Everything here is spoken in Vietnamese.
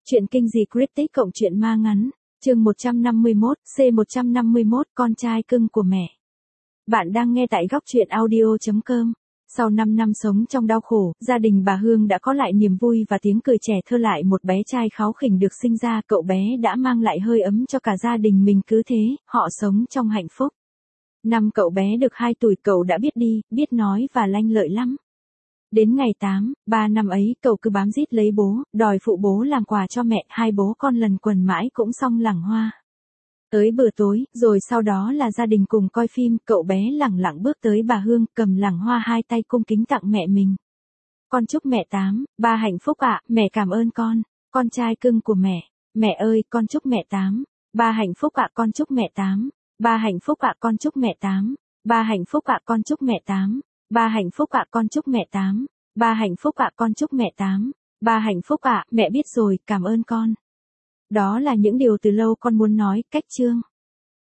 Chuyện kinh dị cryptic cộng truyện ma ngắn, chương 151, C151, con trai cưng của mẹ. Bạn đang nghe tại góc truyện audio.com. Sau 5 năm sống trong đau khổ, gia đình bà Hương đã có lại niềm vui và tiếng cười trẻ thơ lại một bé trai kháu khỉnh được sinh ra. Cậu bé đã mang lại hơi ấm cho cả gia đình mình, cứ thế, họ sống trong hạnh phúc. Năm cậu bé được 2 tuổi cậu đã biết đi, biết nói và lanh lợi lắm. Đến ngày 3 năm ấy, cậu cứ bám rít lấy bố, đòi phụ bố làm quà cho mẹ. Hai bố con lần quần mãi cũng xong lẳng hoa. Tới bữa tối, rồi sau đó là gia đình cùng coi phim. Cậu bé lẳng lặng bước tới bà Hương, cầm lẳng hoa hai tay cung kính tặng mẹ mình. Con chúc mẹ ba hạnh phúc ạ, mẹ cảm ơn con trai cưng của mẹ. Mẹ ơi, con chúc mẹ ba hạnh phúc ạ, con chúc mẹ ba hạnh phúc ạ, con chúc mẹ ba hạnh phúc ạ, con chúc mẹ ba hạnh phúc ạ, con chúc mẹ ba hạnh phúc ạ, con chúc mẹ ba hạnh phúc ạ, mẹ biết rồi, cảm ơn con. Đó là những điều từ lâu con muốn nói, cách chương.